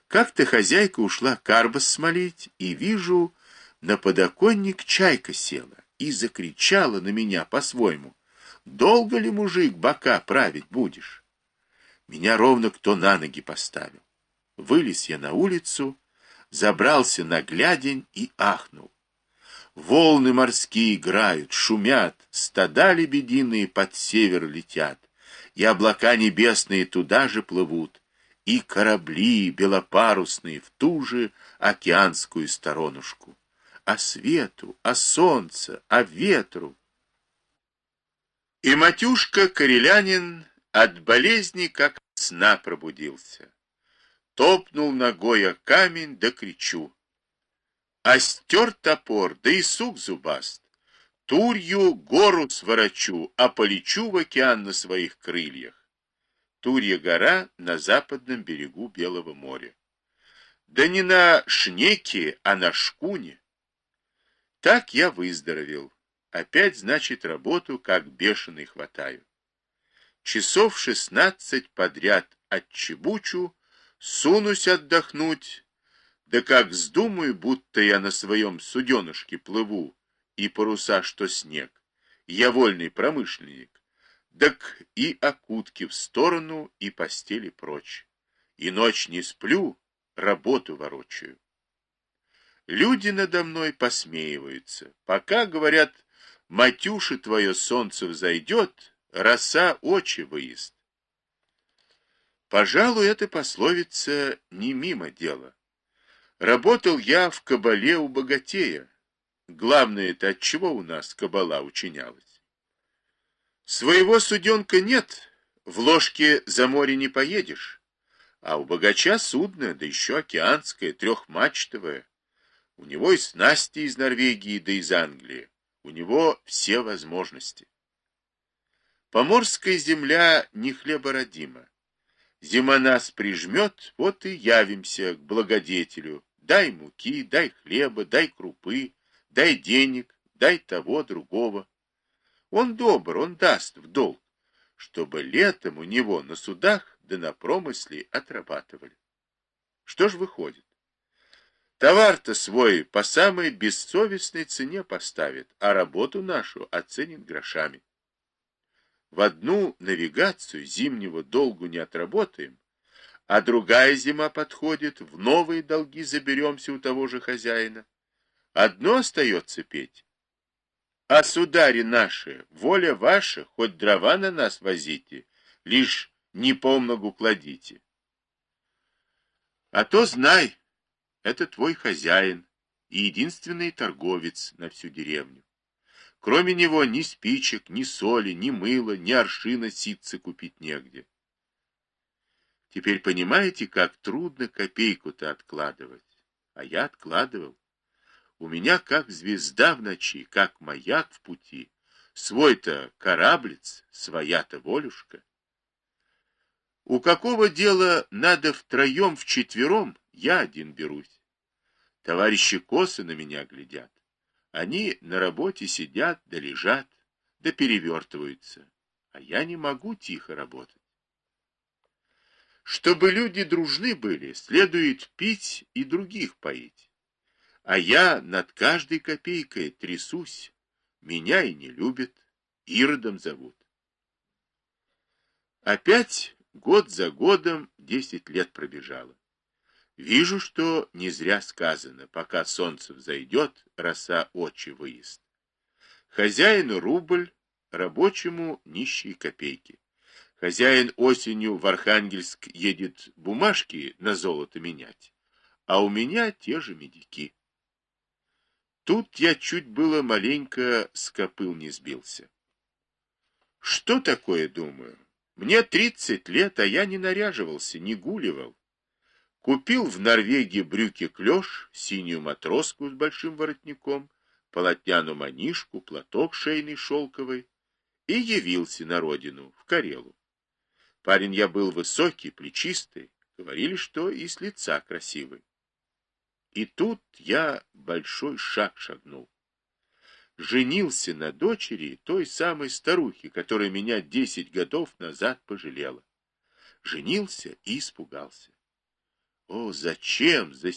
Как-то хозяйка ушла карбас смолить, и вижу, на подоконник чайка села и закричала на меня по-своему: «Долго ли, мужик, бока править будешь?» Меня ровно кто на ноги поставил. Вылез я на улицу, забрался на глядень и ахнул. Волны морские играют, шумят, стада лебединые под север летят, и облака небесные туда же плывут, и корабли белопарусные в ту же океанскую сторонушку. А свету, а солнце, а ветру. И Матюшка Карелянин от болезни как от сна пробудился. Топнул ногой о камень, да кричу: остер топор, да и сук зубаст. Турью гору сворочу, а полечу в океан на своих крыльях. Турья гора на западном берегу Белого моря. Да не на шнеке, а на шкуне. Так я выздоровел. Опять, значит, работу как бешеный хватаю. Часов 16 подряд отчебучу, сунусь отдохнуть, да как вздумаю, будто я на своем суденышке плыву, и паруса, что снег, я вольный промышленник, так и окутки в сторону, и постели прочь. И ночь не сплю, работу ворочаю. Люди надо мной посмеиваются. Пока, говорят, Матюше твое солнце взойдет, роса очи выест. Пожалуй, эта пословица не мимо дела. Работал я в кабале у богатея. Главное-то, от чего у нас кабала учинялась? Своего суденка нет, в ложке за море не поедешь, а у богача судно, да еще океанское, трехмачтовое. У него и снасти из Норвегии, да из Англии. У него все возможности. Поморская земля не хлебородима. Зима нас прижмет, вот и явимся к благодетелю. Дай муки, дай хлеба, дай крупы, дай денег, дай того, другого. Он добр, он даст в долг, чтобы летом у него на судах да на промысле отрабатывали. Что ж выходит? Товар-то свой по самой бессовестной цене поставит, а работу нашу оценит грошами. В одну навигацию зимнего долгу не отработаем, а другая зима подходит, в новые долги заберемся у того же хозяина. Одно остается петь. А судари наши, воля ваша, хоть дрова на нас возите, лишь не помногу кладите. А то знай, это твой хозяин и единственный торговец на всю деревню. Кроме него ни спичек, ни соли, ни мыла, ни аршина ситца купить негде. Теперь понимаете, как трудно копейку-то откладывать? А я откладывал. У меня как звезда в ночи, как маяк в пути. Свой-то кораблец, своя-то волюшка. У какого дела надо втроем-вчетвером, я один берусь. Товарищи косо на меня глядят. Они на работе сидят, да лежат, да перевертываются. А я не могу тихо работать. Чтобы люди дружны были, следует пить и других поить. А я над каждой копейкой трясусь. Меня и не любят, Иродом зовут. Опять год за годом 10 лет пробежало. Вижу, что не зря сказано: пока солнце взойдет, роса очи выест. Хозяину рубль, рабочему нищие копейки. Хозяин осенью в Архангельск едет бумажки на золото менять, а у меня те же медики. Тут я чуть было маленько с копыл не сбился. Что такое, думаю? Мне 30 лет, а я не наряживался, не гуливал. Купил в Норвегии брюки клеш, синюю матроску с большим воротником, полотняную манишку, платок шейный шелковый и явился на родину, в Карелу. Парень я был высокий, плечистый, говорили, что и с лица красивый. И тут я большой шаг шагнул. Женился на дочери той самой старухи, которая меня 10 годов назад пожалела. Женился и испугался. О, зачем?